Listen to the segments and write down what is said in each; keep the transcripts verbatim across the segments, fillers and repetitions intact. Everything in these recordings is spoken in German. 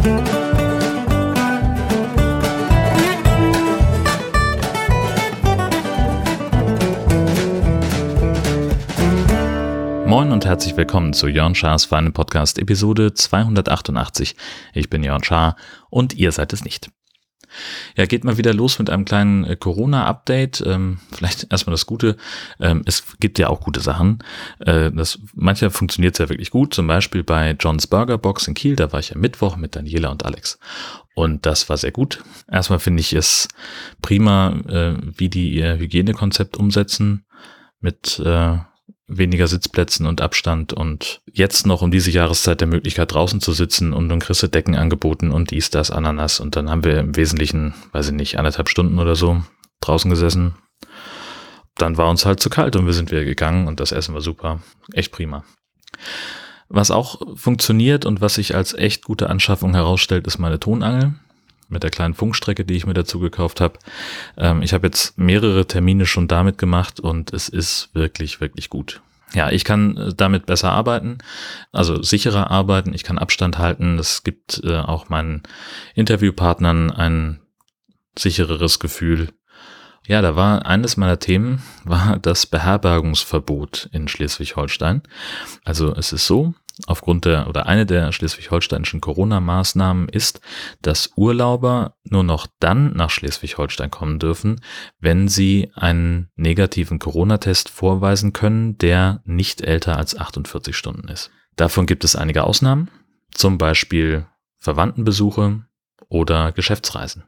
Moin und herzlich willkommen zu Jörn Schars Feinen Podcast Episode zweihundertachtundachtzig. Ich bin Jörn Schaar und ihr seid es nicht. Ja, geht mal wieder los mit einem kleinen äh, Corona-Update. Ähm, vielleicht erstmal das Gute. Ähm, es gibt ja auch gute Sachen. Äh, das, manchmal funktioniert es ja wirklich gut. Zum Beispiel bei John's Burger Box in Kiel. Da war ich am Mittwoch mit Daniela und Alex. Und das war sehr gut. Erstmal finde ich es prima, äh, wie die ihr Hygienekonzept umsetzen mit äh, weniger Sitzplätzen und Abstand und jetzt noch um diese Jahreszeit der Möglichkeit draußen zu sitzen und dann kriegst du Decken angeboten und dies, das, Ananas und dann haben wir im Wesentlichen, weiß ich nicht, anderthalb Stunden oder so draußen gesessen. Dann war uns halt zu kalt und wir sind wieder gegangen und das Essen war super. Echt prima. Was auch funktioniert und was sich als echt gute Anschaffung herausstellt, ist meine Tonangel mit der kleinen Funkstrecke, die ich mir dazu gekauft habe. Ähm, ich habe jetzt mehrere Termine schon damit gemacht und es ist wirklich, wirklich gut. Ja, ich kann damit besser arbeiten, also sicherer arbeiten, ich kann Abstand halten. Es gibt äh, auch meinen Interviewpartnern ein sichereres Gefühl. Ja, da war eines meiner Themen, war das Beherbergungsverbot in Schleswig-Holstein. Also es ist so, aufgrund der oder eine der schleswig-holsteinischen Corona-Maßnahmen ist, dass Urlauber nur noch dann nach Schleswig-Holstein kommen dürfen, wenn sie einen negativen Corona-Test vorweisen können, der nicht älter als achtundvierzig Stunden ist. Davon gibt es einige Ausnahmen, zum Beispiel Verwandtenbesuche oder Geschäftsreisen.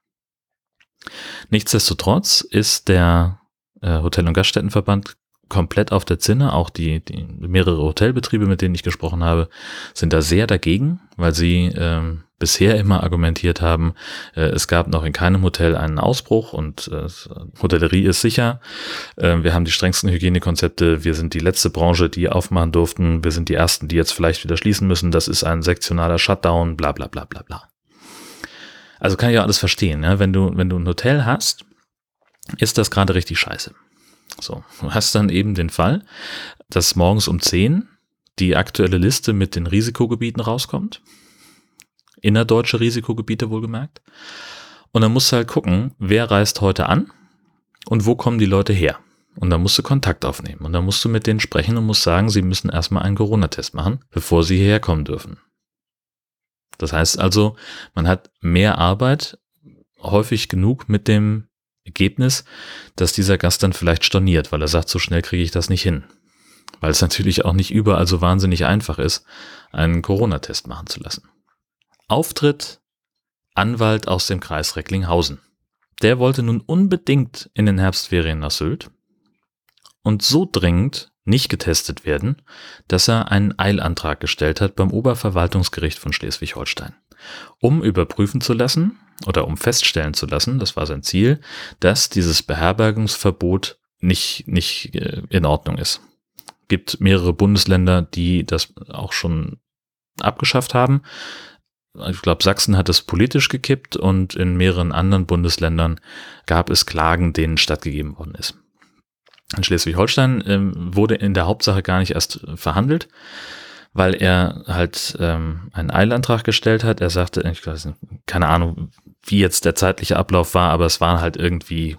Nichtsdestotrotz ist der äh, Hotel- und Gaststättenverband komplett auf der Zinne. Auch die, die mehrere Hotelbetriebe, mit denen ich gesprochen habe, sind da sehr dagegen, weil sie äh, bisher immer argumentiert haben, äh, es gab noch in keinem Hotel einen Ausbruch und äh, Hotellerie ist sicher. Äh, wir haben die strengsten Hygienekonzepte. Wir sind die letzte Branche, die aufmachen durften. Wir sind die ersten, die jetzt vielleicht wieder schließen müssen. Das ist ein sektionaler Shutdown, bla bla bla bla bla. Also kann ich auch alles verstehen, ne? Wenn du, wenn du ein Hotel hast, ist das gerade richtig scheiße. So, du hast dann eben den Fall, dass morgens um zehn die aktuelle Liste mit den Risikogebieten rauskommt. Innerdeutsche Risikogebiete wohlgemerkt. Und dann musst du halt gucken, wer reist heute an und wo kommen die Leute her. Und dann musst du Kontakt aufnehmen. Und dann musst du mit denen sprechen und musst sagen, sie müssen erstmal einen Corona-Test machen, bevor sie hierher kommen dürfen. Das heißt also, man hat mehr Arbeit, häufig genug mit dem Ergebnis, dass dieser Gast dann vielleicht storniert, weil er sagt, so schnell kriege ich das nicht hin. Weil es natürlich auch nicht überall so wahnsinnig einfach ist, einen Corona-Test machen zu lassen. Auftritt Anwalt aus dem Kreis Recklinghausen. Der wollte nun unbedingt in den Herbstferien nach Sylt und so dringend nicht getestet werden, dass er einen Eilantrag gestellt hat beim Oberverwaltungsgericht von Schleswig-Holstein, um überprüfen zu lassen oder um feststellen zu lassen, das war sein Ziel, dass dieses Beherbergungsverbot nicht, nicht in Ordnung ist. Es gibt mehrere Bundesländer, die das auch schon abgeschafft haben. Ich glaube, Sachsen hat es politisch gekippt und in mehreren anderen Bundesländern gab es Klagen, denen stattgegeben worden ist. In Schleswig-Holstein ähm, wurde in der Hauptsache gar nicht erst verhandelt, weil er halt ähm, einen Eilantrag gestellt hat. Er sagte, ich weiß nicht, keine Ahnung, wie jetzt der zeitliche Ablauf war, aber es war halt irgendwie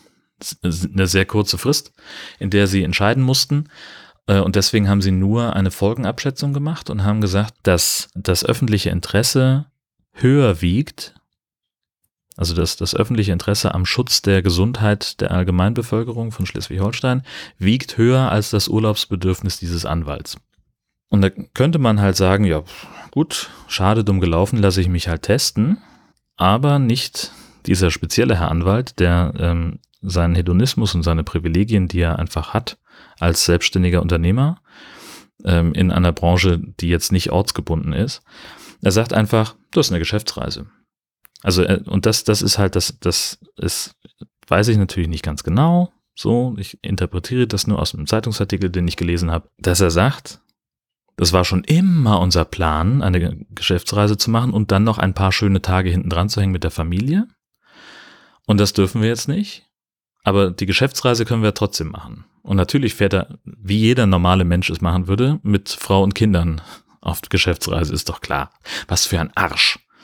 eine sehr kurze Frist, in der sie entscheiden mussten. Äh, und deswegen haben sie nur eine Folgenabschätzung gemacht und haben gesagt, dass das öffentliche Interesse höher wiegt, also das, das öffentliche Interesse am Schutz der Gesundheit der Allgemeinbevölkerung von Schleswig-Holstein wiegt höher als das Urlaubsbedürfnis dieses Anwalts. Und da könnte man halt sagen, ja gut, schade, dumm gelaufen, lasse ich mich halt testen, aber nicht dieser spezielle Herr Anwalt, der ähm, seinen Hedonismus und seine Privilegien, die er einfach hat als selbstständiger Unternehmer ähm, in einer Branche, die jetzt nicht ortsgebunden ist, er sagt einfach, du hast eine Geschäftsreise. Also, und das, das ist halt, das, das ist, weiß ich natürlich nicht ganz genau, so, ich interpretiere das nur aus einem Zeitungsartikel, den ich gelesen habe, dass er sagt, das war schon immer unser Plan, eine Geschäftsreise zu machen und dann noch ein paar schöne Tage hinten dran zu hängen mit der Familie. Und das dürfen wir jetzt nicht. Aber die Geschäftsreise können wir trotzdem machen. Und natürlich fährt er, wie jeder normale Mensch es machen würde, mit Frau und Kindern auf die Geschäftsreise, ist doch klar. Was für ein Arsch.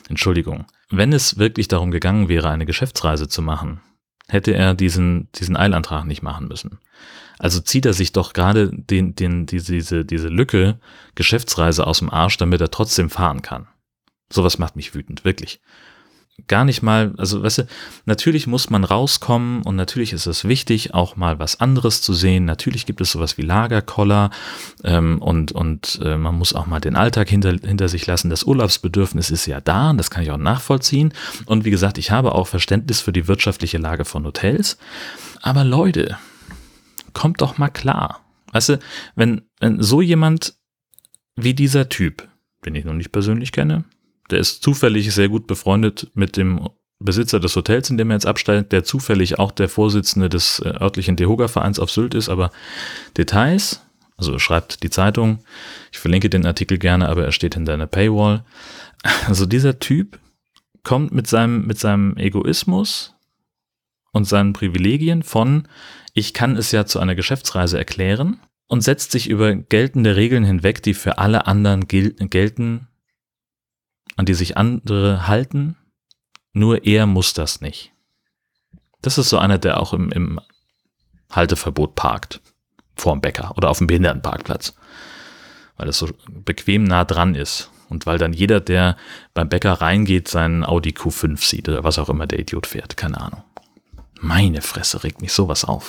Entschuldigung. Wenn es wirklich darum gegangen wäre, eine Geschäftsreise zu machen, hätte er diesen, diesen Eilantrag nicht machen müssen. Also zieht er sich doch gerade den, den, diese, diese, diese Lücke Geschäftsreise aus dem Arsch, damit er trotzdem fahren kann. Sowas macht mich wütend, wirklich. Gar nicht mal, also weißt du, natürlich muss man rauskommen und natürlich ist es wichtig, auch mal was anderes zu sehen. Natürlich gibt es sowas wie Lagerkoller ähm, und, und äh, man muss auch mal den Alltag hinter, hinter sich lassen. Das Urlaubsbedürfnis ist ja da und das kann ich auch nachvollziehen. Und wie gesagt, ich habe auch Verständnis für die wirtschaftliche Lage von Hotels. Aber Leute, kommt doch mal klar. Weißt du, wenn, wenn so jemand wie dieser Typ, den ich noch nicht persönlich kenne, der ist zufällig sehr gut befreundet mit dem Besitzer des Hotels, in dem er jetzt absteigt, der zufällig auch der Vorsitzende des örtlichen Dehoga-Vereins auf Sylt ist, aber Details, also schreibt die Zeitung, ich verlinke den Artikel gerne, aber er steht hinter einer Paywall. Also dieser Typ kommt mit seinem, mit seinem Egoismus und seinen Privilegien von, ich kann es ja zu einer Geschäftsreise erklären und setzt sich über geltende Regeln hinweg, die für alle anderen gel- gelten, an die sich andere halten, nur er muss das nicht. Das ist so einer, der auch im, im Halteverbot parkt, vorm Bäcker oder auf dem Behindertenparkplatz, weil es so bequem nah dran ist und weil dann jeder, der beim Bäcker reingeht, seinen Audi Q fünf sieht oder was auch immer der Idiot fährt, keine Ahnung. Meine Fresse, regt mich sowas auf.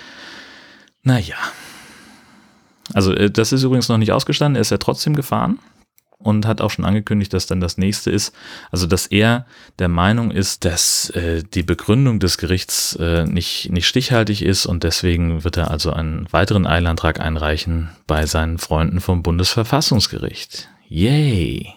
Naja, also das ist übrigens noch nicht ausgestanden, er ist ja trotzdem gefahren. Und hat auch schon angekündigt, dass dann das nächste ist, also dass er der Meinung ist, dass äh, die Begründung des Gerichts äh, nicht, nicht stichhaltig ist und deswegen wird er also einen weiteren Eilantrag einreichen bei seinen Freunden vom Bundesverfassungsgericht. Yay!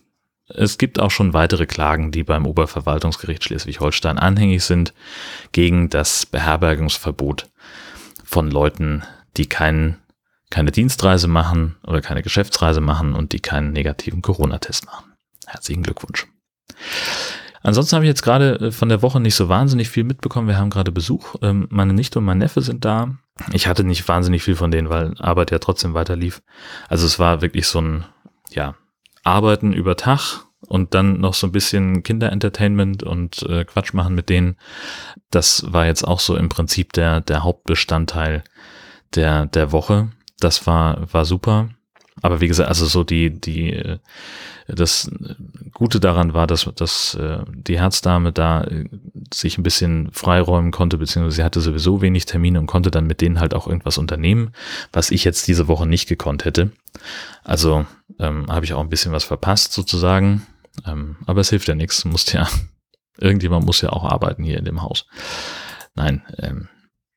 Es gibt auch schon weitere Klagen, die beim Oberverwaltungsgericht Schleswig-Holstein anhängig sind, gegen das Beherbergungsverbot von Leuten, die keinen keine Dienstreise machen oder keine Geschäftsreise machen und die keinen negativen Corona-Test machen. Herzlichen Glückwunsch. Ansonsten habe ich jetzt gerade von der Woche nicht so wahnsinnig viel mitbekommen. Wir haben gerade Besuch. Meine Nichte und mein Neffe sind da. Ich hatte nicht wahnsinnig viel von denen, weil Arbeit ja trotzdem weiter lief. Also es war wirklich so ein, ja, Arbeiten über Tag und dann noch so ein bisschen Kinderentertainment und äh, Quatsch machen mit denen. Das war jetzt auch so im Prinzip der, der Hauptbestandteil der, der Woche. Das war, war super. Aber wie gesagt, also so die, die, das Gute daran war, dass, dass die Herzdame da sich ein bisschen freiräumen konnte, beziehungsweise sie hatte sowieso wenig Termine und konnte dann mit denen halt auch irgendwas unternehmen, was ich jetzt diese Woche nicht gekonnt hätte. Also ähm, habe ich auch ein bisschen was verpasst sozusagen. Ähm, aber es hilft ja nichts. Muss ja, irgendjemand muss ja auch arbeiten hier in dem Haus. Nein, ähm,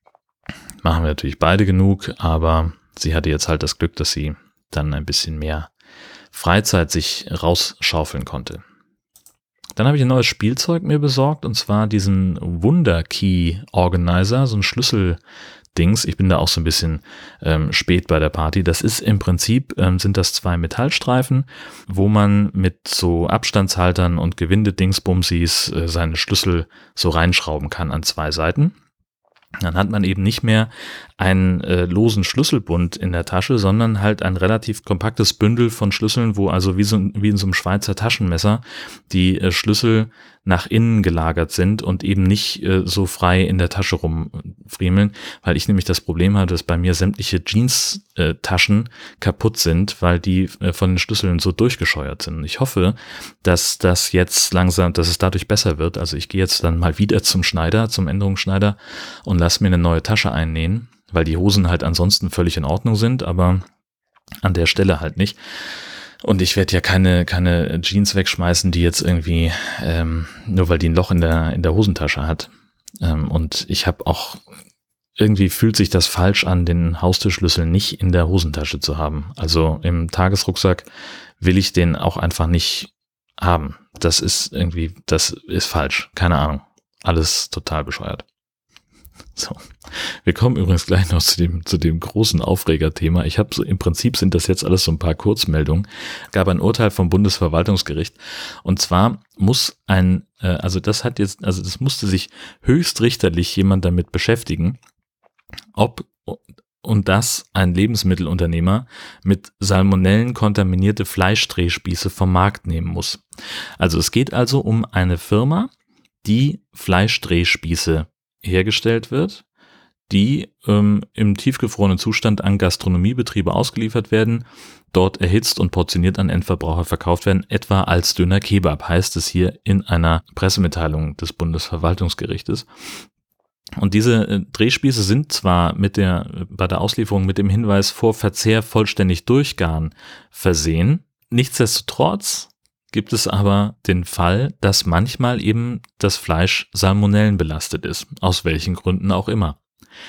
machen wir natürlich beide genug, aber sie hatte jetzt halt das Glück, dass sie dann ein bisschen mehr Freizeit sich rausschaufeln konnte. Dann habe ich ein neues Spielzeug mir besorgt und zwar diesen Wunder Key Organizer, so ein Schlüsseldings. Ich bin da auch so ein bisschen ähm, spät bei der Party. Das ist im Prinzip, ähm, sind das zwei Metallstreifen, wo man mit so Abstandshaltern und Gewindedingsbumsis äh, seine Schlüssel so reinschrauben kann an zwei Seiten. Dann hat man eben nicht mehr einen äh, losen Schlüsselbund in der Tasche, sondern halt ein relativ kompaktes Bündel von Schlüsseln, wo also wie, so, wie in so einem Schweizer Taschenmesser die äh, Schlüssel nach innen gelagert sind und eben nicht äh, so frei in der Tasche rumfriemeln, weil ich nämlich das Problem habe, dass bei mir sämtliche Jeans-Taschen äh, kaputt sind, weil die äh, von den Schlüsseln so durchgescheuert sind. Und ich hoffe, dass das jetzt langsam, dass es dadurch besser wird. Also ich gehe jetzt dann mal wieder zum Schneider, zum Änderungsschneider und lass mir eine neue Tasche einnähen, weil die Hosen halt ansonsten völlig in Ordnung sind, aber an der Stelle halt nicht. Und ich werde ja keine keine Jeans wegschmeißen, die jetzt irgendwie, ähm, nur weil die ein Loch in der in der Hosentasche hat. Ähm, und ich habe auch, irgendwie fühlt sich das falsch an, den Haustürschlüssel nicht in der Hosentasche zu haben. Also im Tagesrucksack will ich den auch einfach nicht haben. Das ist irgendwie, das ist falsch. Keine Ahnung. Alles total bescheuert. So, wir kommen übrigens gleich noch zu dem zu dem großen Aufregerthema. Ich habe so, im Prinzip sind das jetzt alles so ein paar Kurzmeldungen. Es gab ein Urteil vom Bundesverwaltungsgericht und zwar muss ein, äh, also das hat jetzt, also das musste sich höchstrichterlich jemand damit beschäftigen, ob und das ein Lebensmittelunternehmer mit Salmonellen kontaminierte Fleischdrehspieße vom Markt nehmen muss. Also es geht also um eine Firma, die Fleischdrehspieße hergestellt wird, die ähm, im tiefgefrorenen Zustand an Gastronomiebetriebe ausgeliefert werden, dort erhitzt und portioniert an Endverbraucher verkauft werden, etwa als Döner Kebab, heißt es hier in einer Pressemitteilung des Bundesverwaltungsgerichtes. Und diese äh, Drehspieße sind zwar mit der, bei der Auslieferung mit dem Hinweis vor Verzehr vollständig durchgaren versehen, nichtsdestotrotz gibt es aber den Fall, dass manchmal eben das Fleisch salmonellenbelastet ist, aus welchen Gründen auch immer.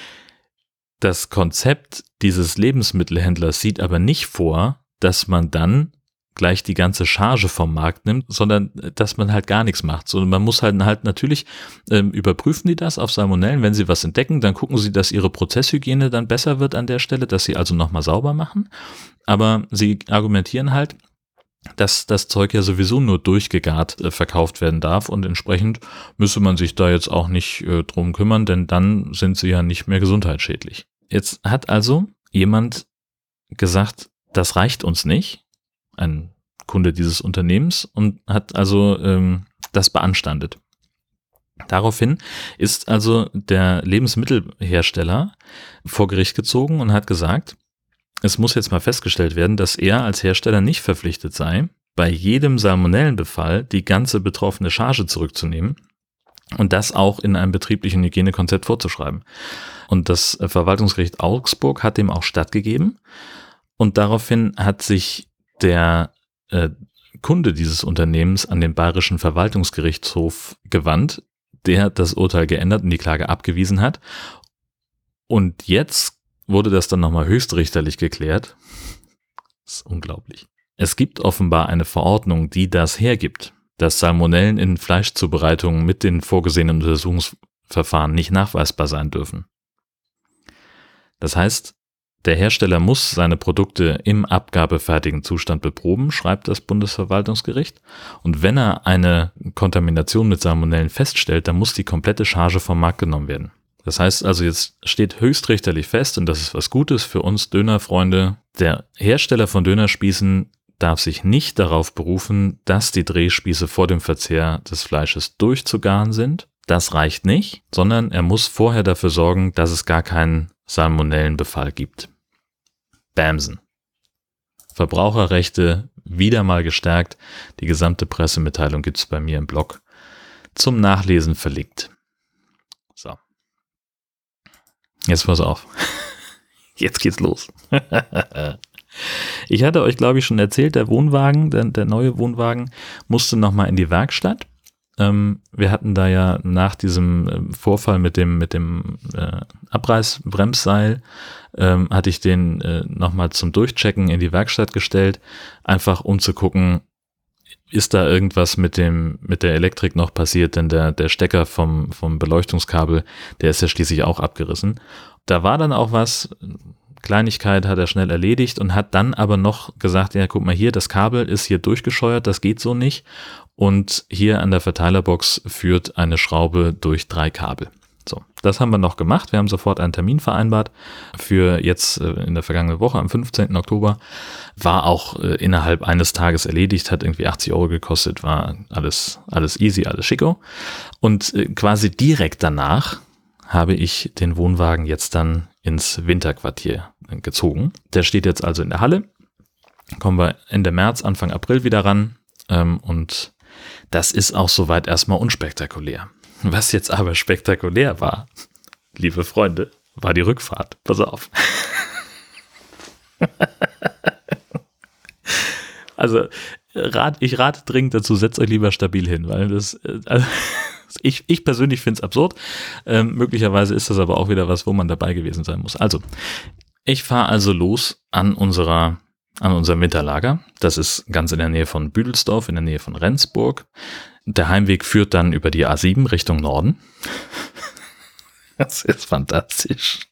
Das Konzept dieses Lebensmittelhändlers sieht aber nicht vor, dass man dann gleich die ganze Charge vom Markt nimmt, sondern dass man halt gar nichts macht. So, man muss halt, halt natürlich ähm, überprüfen die das auf Salmonellen. Wenn sie was entdecken, dann gucken sie, dass ihre Prozesshygiene dann besser wird an der Stelle, dass sie also nochmal sauber machen. Aber sie argumentieren halt, dass das Zeug ja sowieso nur durchgegart äh, verkauft werden darf und entsprechend müsse man sich da jetzt auch nicht äh, drum kümmern, denn dann sind sie ja nicht mehr gesundheitsschädlich. Jetzt hat also jemand gesagt, das reicht uns nicht, ein Kunde dieses Unternehmens, und hat also ähm, das beanstandet. Daraufhin ist also der Lebensmittelhersteller vor Gericht gezogen und hat gesagt, es muss jetzt mal festgestellt werden, dass er als Hersteller nicht verpflichtet sei, bei jedem Salmonellenbefall die ganze betroffene Charge zurückzunehmen und das auch in einem betrieblichen Hygienekonzept vorzuschreiben. Und das Verwaltungsgericht Augsburg hat dem auch stattgegeben und daraufhin hat sich der äh, Kunde dieses Unternehmens an den Bayerischen Verwaltungsgerichtshof gewandt, der das Urteil geändert und die Klage abgewiesen hat. Und jetzt wurde das dann nochmal höchstrichterlich geklärt. Das ist unglaublich. Es gibt offenbar eine Verordnung, die das hergibt, dass Salmonellen in Fleischzubereitungen mit den vorgesehenen Untersuchungsverfahren nicht nachweisbar sein dürfen. Das heißt, der Hersteller muss seine Produkte im abgabefertigen Zustand beproben, schreibt das Bundesverwaltungsgericht. Und wenn er eine Kontamination mit Salmonellen feststellt, dann muss die komplette Charge vom Markt genommen werden. Das heißt also, jetzt steht höchstrichterlich fest, und das ist was Gutes für uns Dönerfreunde, der Hersteller von Dönerspießen darf sich nicht darauf berufen, dass die Drehspieße vor dem Verzehr des Fleisches durchzugaren sind. Das reicht nicht, sondern er muss vorher dafür sorgen, dass es gar keinen Salmonellenbefall gibt. Bamsen. Verbraucherrechte wieder mal gestärkt. Die gesamte Pressemitteilung gibt es bei mir im Blog zum Nachlesen verlinkt. So. Jetzt pass auf. Jetzt geht's los. Ich hatte euch, glaube ich, schon erzählt, der Wohnwagen, der, der neue Wohnwagen musste nochmal in die Werkstatt. Ähm, wir hatten da ja nach diesem Vorfall mit dem, mit dem äh, Abreißbremsseil, ähm, hatte ich den äh, nochmal zum Durchchecken in die Werkstatt gestellt, einfach um zu gucken, ist da irgendwas mit dem, mit der Elektrik noch passiert, denn der, der Stecker vom, vom Beleuchtungskabel, der ist ja schließlich auch abgerissen. Da war dann auch was, Kleinigkeit hat er schnell erledigt und hat dann aber noch gesagt, ja, guck mal hier, das Kabel ist hier durchgescheuert, das geht so nicht. Und hier an der Verteilerbox führt eine Schraube durch drei Kabel. So, das haben wir noch gemacht. Wir haben sofort einen Termin vereinbart für jetzt in der vergangenen Woche, am fünfzehnten Oktober. War auch innerhalb eines Tages erledigt, hat irgendwie achtzig Euro gekostet, war alles, alles easy, alles schicko. Und quasi direkt danach habe ich den Wohnwagen jetzt dann ins Winterquartier gezogen. Der steht jetzt also in der Halle. Kommen wir Ende März, Anfang April wieder ran. Und das ist auch soweit erstmal unspektakulär. Was jetzt aber spektakulär war, liebe Freunde, war die Rückfahrt. Pass auf. Also rat, ich rate dringend dazu, setzt euch lieber stabil hin, weil das, also, ich, ich persönlich finde es absurd. Ähm, möglicherweise ist das aber auch wieder was, wo man dabei gewesen sein muss. Also, ich fahre also los an unserer, an unserem Winterlager. Das ist ganz in der Nähe von Büdelsdorf, in der Nähe von Rendsburg. Der Heimweg führt dann über die A sieben Richtung Norden. Das ist fantastisch.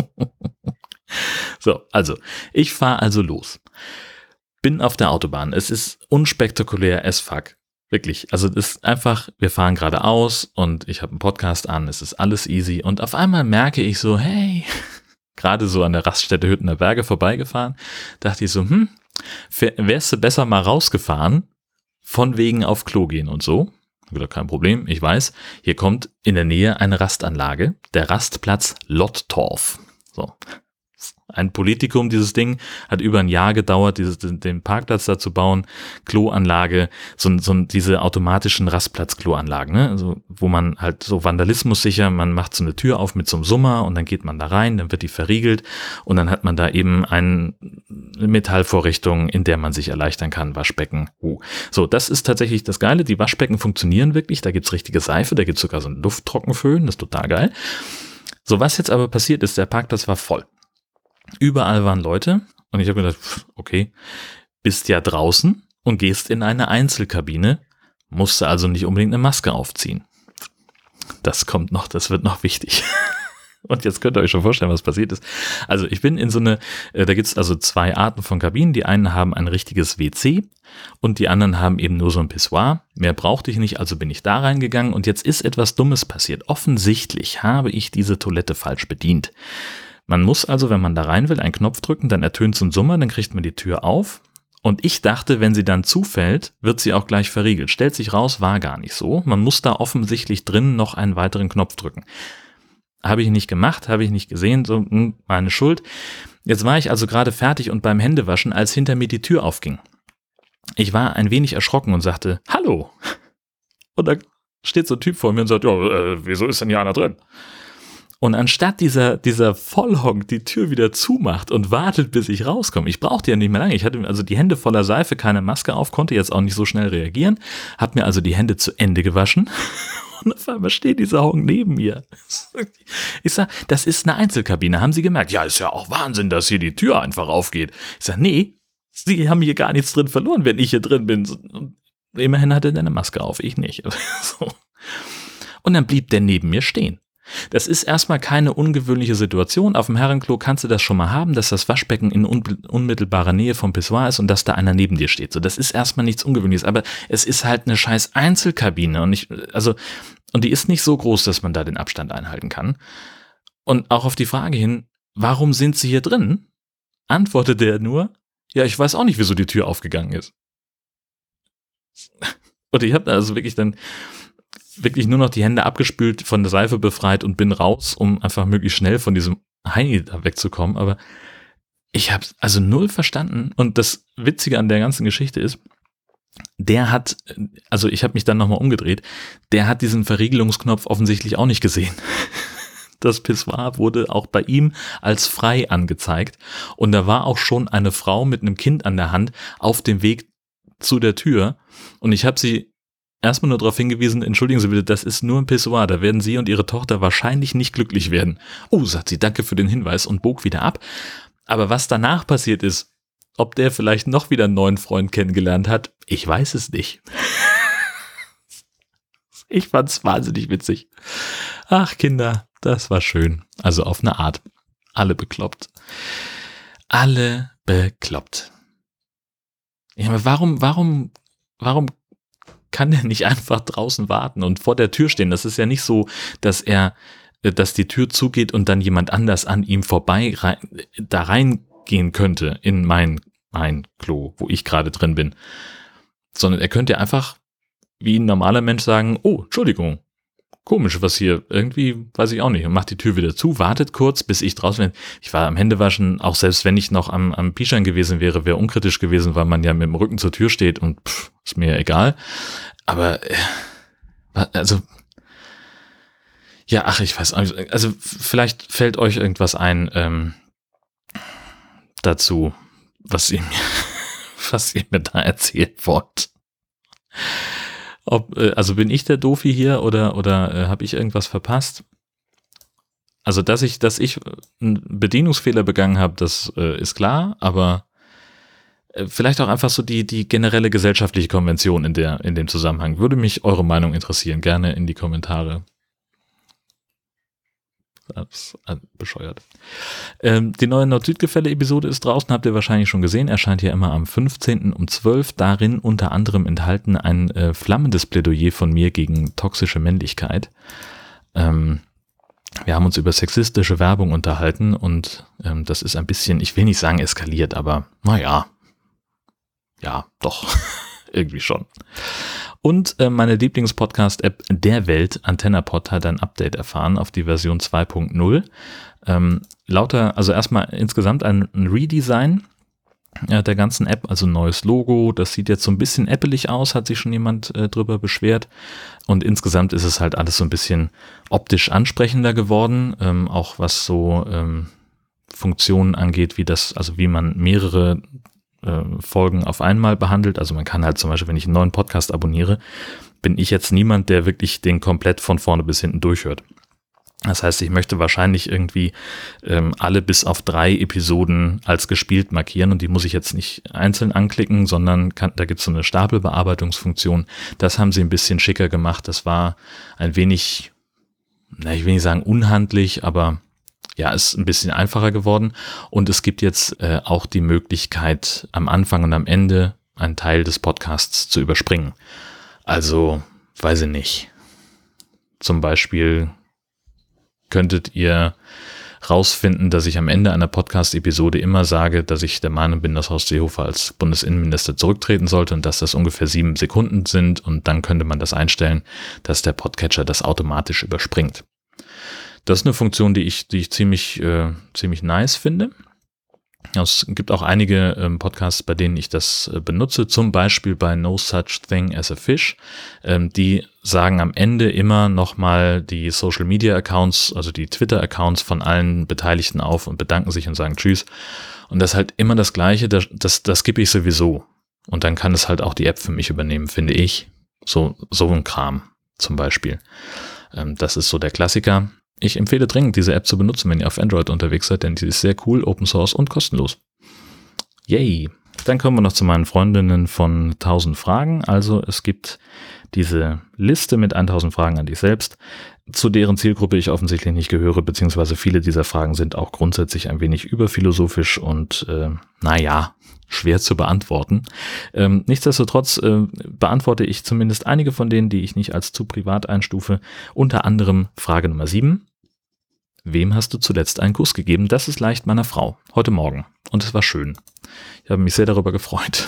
So, also, ich fahre also los. Bin auf der Autobahn. Es ist unspektakulär as fuck. Wirklich. Also, es ist einfach, wir fahren geradeaus und ich habe einen Podcast an. Es ist alles easy. Und auf einmal merke ich so, hey, gerade so an der Raststätte Hüttener Berge vorbeigefahren, dachte ich so, hm, wärst du besser mal rausgefahren, von wegen auf Klo gehen und so. Wieder kein Problem, ich weiß, hier kommt in der Nähe eine Rastanlage, der Rastplatz Lottorf. So. Ein Politikum, dieses Ding, hat über ein Jahr gedauert, dieses, den Parkplatz da zu bauen, Kloanlage, so, so diese automatischen Rastplatz-Kloanlagen, ne? Also, wo man halt so Vandalismus sicher, man macht so eine Tür auf mit so einem Summer und dann geht man da rein, dann wird die verriegelt und dann hat man da eben eine Metallvorrichtung, in der man sich erleichtern kann, Waschbecken. Uh. So, das ist tatsächlich das Geile, die Waschbecken funktionieren wirklich, da gibt's richtige Seife, da gibt's sogar so einen Lufttrockenföhn, das ist total geil. So, was jetzt aber passiert ist, der Parkplatz war voll. Überall waren Leute und ich habe gedacht, okay, bist ja draußen und gehst in eine Einzelkabine, musste also nicht unbedingt eine Maske aufziehen. Das kommt noch, das wird noch wichtig. Und jetzt könnt ihr euch schon vorstellen, was passiert ist. Also ich bin in so eine, äh, da gibt's also zwei Arten von Kabinen. Die einen haben ein richtiges W C und die anderen haben eben nur so ein Pissoir. Mehr brauchte ich nicht, also bin ich da reingegangen und jetzt ist etwas Dummes passiert. Offensichtlich habe ich diese Toilette falsch bedient. Man muss also, wenn man da rein will, einen Knopf drücken, dann ertönt so ein Summer, dann kriegt man die Tür auf. Und ich dachte, wenn sie dann zufällt, wird sie auch gleich verriegelt. Stellt sich raus, war gar nicht so. Man muss da offensichtlich drin noch einen weiteren Knopf drücken. Habe ich nicht gemacht, habe ich nicht gesehen, so mh, meine Schuld. Jetzt war ich also gerade fertig und beim Händewaschen, als hinter mir die Tür aufging. Ich war ein wenig erschrocken und sagte, hallo. Und da steht so ein Typ vor mir und sagt, ja, äh, wieso ist denn hier einer drin? Und anstatt dieser, dieser Vollhonk die Tür wieder zumacht und wartet, bis ich rauskomme, ich brauchte ja nicht mehr lange, ich hatte also die Hände voller Seife, keine Maske auf, konnte jetzt auch nicht so schnell reagieren, habe mir also die Hände zu Ende gewaschen und auf einmal steht dieser Honk neben mir. Ich sag, das ist eine Einzelkabine, haben Sie gemerkt? Ja, ist ja auch Wahnsinn, dass hier die Tür einfach aufgeht. Ich sag, nee, Sie haben hier gar nichts drin verloren, wenn ich hier drin bin. Und immerhin hatte er eine Maske auf, ich nicht. So. Und dann blieb der neben mir stehen. Das ist erstmal keine ungewöhnliche Situation. Auf dem Herrenklo kannst du das schon mal haben, dass das Waschbecken in unmittelbarer Nähe vom Pissoir ist und dass da einer neben dir steht. So, das ist erstmal nichts Ungewöhnliches, aber es ist halt eine scheiß Einzelkabine und ich, also, und die ist nicht so groß, dass man da den Abstand einhalten kann. Und auch auf die Frage hin, warum sind sie hier drin? Antwortet er nur, ja, ich weiß auch nicht, wieso die Tür aufgegangen ist. Und ich habe also wirklich dann wirklich nur noch die Hände abgespült, von der Seife befreit und bin raus, um einfach möglichst schnell von diesem Heini da wegzukommen. Aber ich habe also null verstanden. Und das Witzige an der ganzen Geschichte ist, der hat, also ich habe mich dann nochmal umgedreht, der hat diesen Verriegelungsknopf offensichtlich auch nicht gesehen. Das Pissoir wurde auch bei ihm als frei angezeigt. Und da war auch schon eine Frau mit einem Kind an der Hand auf dem Weg zu der Tür. Und ich habe sie erstmal nur darauf hingewiesen, entschuldigen Sie bitte, das ist nur ein Pissoir, da werden Sie und Ihre Tochter wahrscheinlich nicht glücklich werden. Oh, sagt sie, danke für den Hinweis und bog wieder ab. Aber was danach passiert ist, ob der vielleicht noch wieder einen neuen Freund kennengelernt hat, ich weiß es nicht. Ich fand's wahnsinnig witzig. Ach Kinder, das war schön. Also auf eine Art. Alle bekloppt. Alle bekloppt. Ja, aber warum, warum, warum kann der nicht einfach draußen warten und vor der Tür stehen? Das ist ja nicht so, dass er, dass die Tür zugeht und dann jemand anders an ihm vorbei rein, da reingehen könnte in mein, mein Klo, wo ich gerade drin bin. Sondern er könnte einfach wie ein normaler Mensch sagen, oh, Entschuldigung, komisch, was hier, irgendwie, weiß ich auch nicht, und macht die Tür wieder zu, wartet kurz, bis ich draußen bin. Ich war am Händewaschen, auch selbst wenn ich noch am, am Pischern gewesen wäre, wäre unkritisch gewesen, weil man ja mit dem Rücken zur Tür steht und pff, ist mir ja egal. Aber, also, ja, ach, ich weiß auch nicht, also vielleicht fällt euch irgendwas ein ähm, dazu, was ihr mir, was ihr mir da erzählen wollt. Ob, also bin ich der Doofi hier oder, oder äh, habe ich irgendwas verpasst? Also, dass ich, dass ich einen Bedienungsfehler begangen habe, das äh, ist klar, aber äh, vielleicht auch einfach so die, die generelle gesellschaftliche Konvention in der, in dem Zusammenhang. Würde mich eure Meinung interessieren, gerne in die Kommentare. Das ist bescheuert. Ähm, die neue Nord-Süd-Gefälle-Episode ist draußen, habt ihr wahrscheinlich schon gesehen, erscheint ja immer am fünfzehnten um zwölf. Darin unter anderem enthalten ein äh, flammendes Plädoyer von mir gegen toxische Männlichkeit. Ähm, Wir haben uns über sexistische Werbung unterhalten und ähm, das ist ein bisschen, ich will nicht sagen eskaliert, aber naja, ja, doch, irgendwie schon. Und äh, meine Lieblingspodcast-App der Welt, AntennaPod, hat ein Update erfahren auf die Version zwei Punkt null. Ähm, lauter, also erstmal insgesamt ein, ein Redesign äh, der ganzen App, also neues Logo. Das sieht jetzt so ein bisschen appelig aus, hat sich schon jemand äh, drüber beschwert. Und insgesamt ist es halt alles so ein bisschen optisch ansprechender geworden, ähm, auch was so ähm, Funktionen angeht, wie das, also wie man mehrere Folgen auf einmal behandelt. Also man kann halt zum Beispiel, wenn ich einen neuen Podcast abonniere, bin ich jetzt niemand, der wirklich den komplett von vorne bis hinten durchhört. Das heißt, ich möchte wahrscheinlich irgendwie ähm, alle bis auf drei Episoden als gespielt markieren und die muss ich jetzt nicht einzeln anklicken, sondern kann, da gibt es so eine Stapelbearbeitungsfunktion. Das haben sie ein bisschen schicker gemacht. Das war ein wenig, na, ich will nicht sagen unhandlich, aber ja, ist ein bisschen einfacher geworden und es gibt jetzt äh, auch die Möglichkeit, am Anfang und am Ende einen Teil des Podcasts zu überspringen. Also, weiß ich nicht. Zum Beispiel könntet ihr rausfinden, dass ich am Ende einer Podcast-Episode immer sage, dass ich der Meinung bin, dass Horst Seehofer als Bundesinnenminister zurücktreten sollte und dass das ungefähr sieben Sekunden sind und dann könnte man das einstellen, dass der Podcatcher das automatisch überspringt. Das ist eine Funktion, die ich, die ich ziemlich, äh, ziemlich nice finde. Es gibt auch einige ähm, Podcasts, bei denen ich das äh, benutze, zum Beispiel bei No Such Thing as a Fish. Ähm, die sagen am Ende immer nochmal die Social Media Accounts, also die Twitter Accounts von allen Beteiligten auf und bedanken sich und sagen Tschüss. Und das ist halt immer das Gleiche, das, das, das skippe ich sowieso. Und dann kann es halt auch die App für mich übernehmen, finde ich. So, so ein Kram zum Beispiel. Ähm, das ist so der Klassiker. Ich empfehle dringend, diese App zu benutzen, wenn ihr auf Android unterwegs seid, denn die ist sehr cool, Open Source und kostenlos. Yay! Dann kommen wir noch zu meinen Freundinnen von tausend Fragen. Also es gibt diese Liste mit tausend Fragen an dich selbst, zu deren Zielgruppe ich offensichtlich nicht gehöre, beziehungsweise viele dieser Fragen sind auch grundsätzlich ein wenig überphilosophisch und äh, naja, schwer zu beantworten. Ähm, nichtsdestotrotz äh, beantworte ich zumindest einige von denen, die ich nicht als zu privat einstufe. Unter anderem Frage Nummer sieben. Wem hast du zuletzt einen Kuss gegeben? Das ist leicht meiner Frau. Heute Morgen. Und es war schön. Ich habe mich sehr darüber gefreut.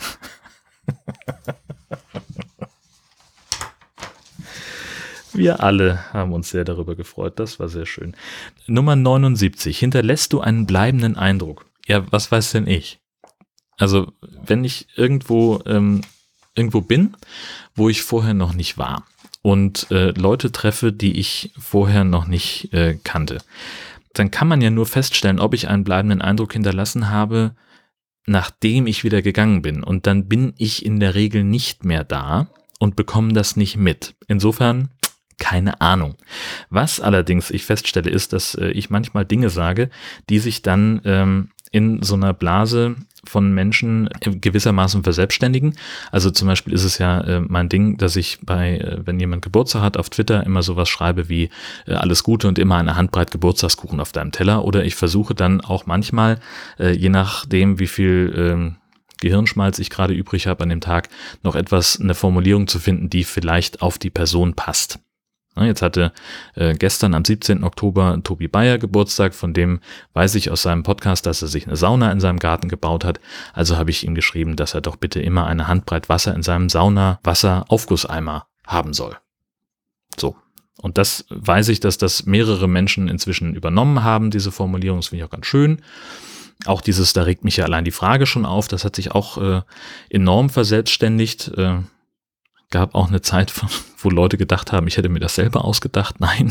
Wir alle haben uns sehr darüber gefreut. Das war sehr schön. Nummer neunundsiebzig. Hinterlässt du einen bleibenden Eindruck? Ja, was weiß denn ich? Also, wenn ich irgendwo, ähm, irgendwo bin, wo ich vorher noch nicht war und äh, Leute treffe, die ich vorher noch nicht äh, kannte, dann kann man ja nur feststellen, ob ich einen bleibenden Eindruck hinterlassen habe, nachdem ich wieder gegangen bin. Und dann bin ich in der Regel nicht mehr da und bekomme das nicht mit. Insofern keine Ahnung. Was allerdings ich feststelle, ist, dass äh, ich manchmal Dinge sage, die sich dann ähm, in so einer Blase von Menschen gewissermaßen verselbstständigen. Also zum Beispiel ist es ja äh, mein Ding, dass ich bei, äh, wenn jemand Geburtstag hat, auf Twitter immer sowas schreibe wie äh, alles Gute und immer eine Handbreit Geburtstagskuchen auf deinem Teller. Oder ich versuche dann auch manchmal, äh, je nachdem wie viel äh, Gehirnschmalz ich gerade übrig habe an dem Tag, noch etwas, eine Formulierung zu finden, die vielleicht auf die Person passt. Jetzt hatte äh, gestern am siebzehnten Oktober Tobi Bayer Geburtstag, von dem weiß ich aus seinem Podcast, dass er sich eine Sauna in seinem Garten gebaut hat. Also habe ich ihm geschrieben, dass er doch bitte immer eine Handbreit Wasser in seinem Sauna-Wasser-Aufgusseimer haben soll. So. Und das weiß ich, dass das mehrere Menschen inzwischen übernommen haben, diese Formulierung. Das finde ich auch ganz schön. Auch dieses, da regt mich ja allein die Frage schon auf, das hat sich auch äh, enorm verselbstständigt. Äh, gab auch eine Zeit, wo Leute gedacht haben, ich hätte mir das selber ausgedacht. Nein.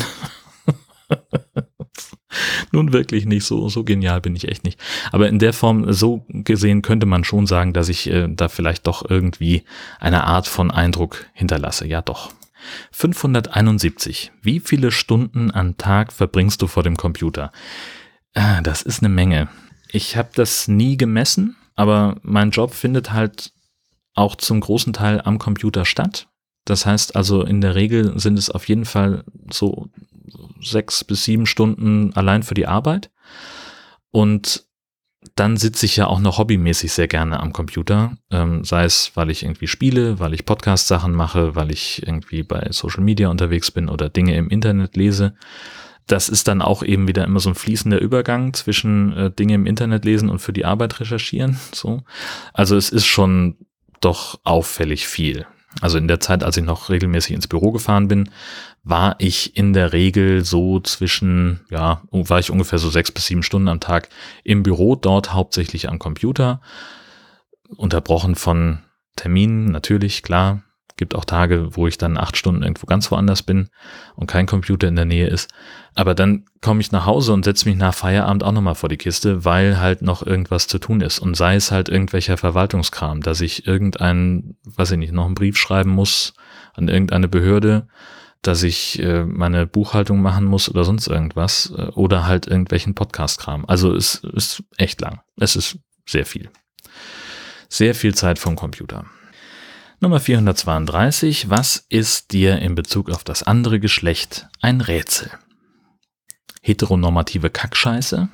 Nun wirklich nicht, so so genial bin ich echt nicht. Aber in der Form, so gesehen, könnte man schon sagen, dass ich äh, da vielleicht doch irgendwie eine Art von Eindruck hinterlasse. Ja doch. fünfhunderteinundsiebzig. Wie viele Stunden am Tag verbringst du vor dem Computer? Ah, das ist eine Menge. Ich habe das nie gemessen, aber mein Job findet halt auch zum großen Teil am Computer statt. Das heißt also, in der Regel sind es auf jeden Fall so sechs bis sieben Stunden allein für die Arbeit. Und dann sitze ich ja auch noch hobbymäßig sehr gerne am Computer. Ähm, sei es, weil ich irgendwie spiele, weil ich Podcast-Sachen mache, weil ich irgendwie bei Social Media unterwegs bin oder Dinge im Internet lese. das ist dann auch eben wieder immer so ein fließender Übergang zwischen äh, Dinge im Internet lesen und für die Arbeit recherchieren. So. Also es ist schon doch auffällig viel. Also in der Zeit, als ich noch regelmäßig ins Büro gefahren bin, war ich in der Regel so zwischen, ja, war ich ungefähr so sechs bis sieben Stunden am Tag im Büro, dort hauptsächlich am Computer, unterbrochen von Terminen, natürlich, klar. Gibt auch Tage, wo ich dann acht Stunden irgendwo ganz woanders bin und kein Computer in der Nähe ist. Aber dann komme ich nach Hause und setze mich nach Feierabend auch nochmal vor die Kiste, weil halt noch irgendwas zu tun ist. Und sei es halt irgendwelcher Verwaltungskram, dass ich irgendeinen, weiß ich nicht, noch einen Brief schreiben muss an irgendeine Behörde, dass ich äh, meine Buchhaltung machen muss oder sonst irgendwas äh, oder halt irgendwelchen Podcast-Kram. Also es ist echt lang. Es ist sehr viel. Sehr viel Zeit vom Computer. Nummer vierhundertzweiunddreißig. Was ist dir in Bezug auf das andere Geschlecht ein Rätsel? Heteronormative Kackscheiße.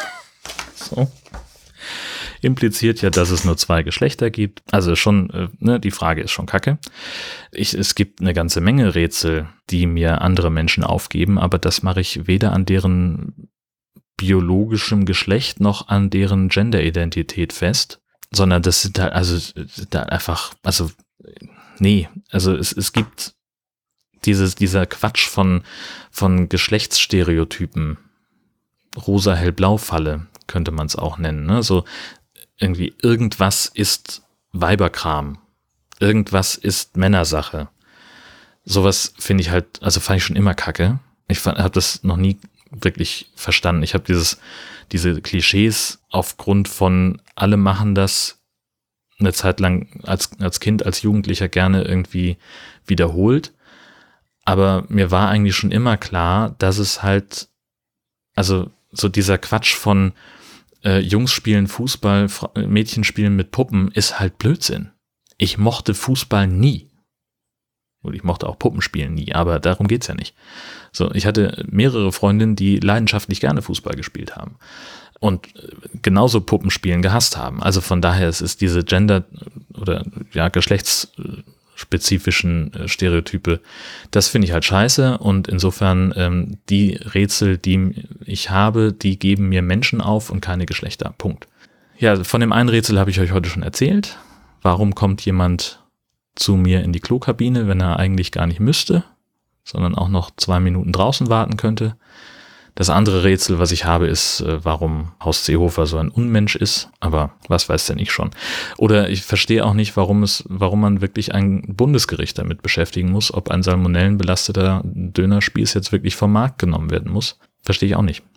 So. Impliziert ja, dass es nur zwei Geschlechter gibt. Also schon, äh, ne, die Frage ist schon kacke. Ich, es gibt eine ganze Menge Rätsel, die mir andere Menschen aufgeben, aber das mache ich weder an deren biologischem Geschlecht noch an deren Genderidentität fest, sondern das sind halt, also da einfach, also nee, also es, es gibt dieses, dieser Quatsch von, von Geschlechtsstereotypen, rosa-hell-blau-Falle könnte man es auch nennen, ne? So irgendwie irgendwas ist Weiberkram, irgendwas ist Männersache. Sowas finde ich halt, also fand ich schon immer kacke. Ich habe das noch nie wirklich verstanden. Ich habe dieses, diese Klischees aufgrund von alle machen das eine Zeit lang als, als Kind, als Jugendlicher gerne irgendwie wiederholt. Aber mir war eigentlich schon immer klar, dass es halt, also so dieser Quatsch von äh, Jungs spielen Fußball, Fra- Mädchen spielen mit Puppen ist halt Blödsinn. Ich mochte Fußball nie. Und ich mochte auch Puppenspielen nie, aber darum geht's ja nicht. So, ich hatte mehrere Freundinnen, die leidenschaftlich gerne Fußball gespielt haben und genauso Puppenspielen gehasst haben. Also von daher, es ist diese Gender- oder ja geschlechtsspezifischen Stereotype, das finde ich halt scheiße und insofern ähm, die Rätsel, die ich habe, die geben mir Menschen auf und keine Geschlechter. Punkt. Ja, von dem einen Rätsel habe ich euch heute schon erzählt. Warum kommt jemand zu mir in die Klokabine, wenn er eigentlich gar nicht müsste, sondern auch noch zwei Minuten draußen warten könnte? Das andere Rätsel, was ich habe, ist, warum Horst Seehofer so ein Unmensch ist, aber was weiß denn ich schon. Oder ich verstehe auch nicht, warum es, warum man wirklich ein Bundesgericht damit beschäftigen muss, ob ein salmonellenbelasteter Dönerspieß jetzt wirklich vom Markt genommen werden muss. Verstehe ich auch nicht.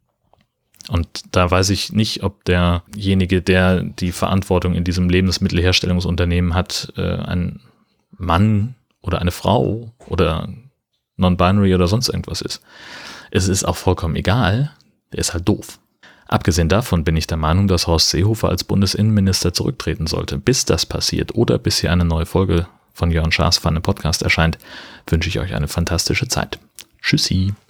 Und da weiß ich nicht, ob derjenige, der die Verantwortung in diesem Lebensmittelherstellungsunternehmen hat, ein Mann oder eine Frau oder non-binary oder sonst irgendwas ist. Es ist auch vollkommen egal, der ist halt doof. Abgesehen davon bin ich der Meinung, dass Horst Seehofer als Bundesinnenminister zurücktreten sollte. Bis das passiert oder bis hier eine neue Folge von Jörn Schaas Pfanne Podcast erscheint, wünsche ich euch eine fantastische Zeit. Tschüssi.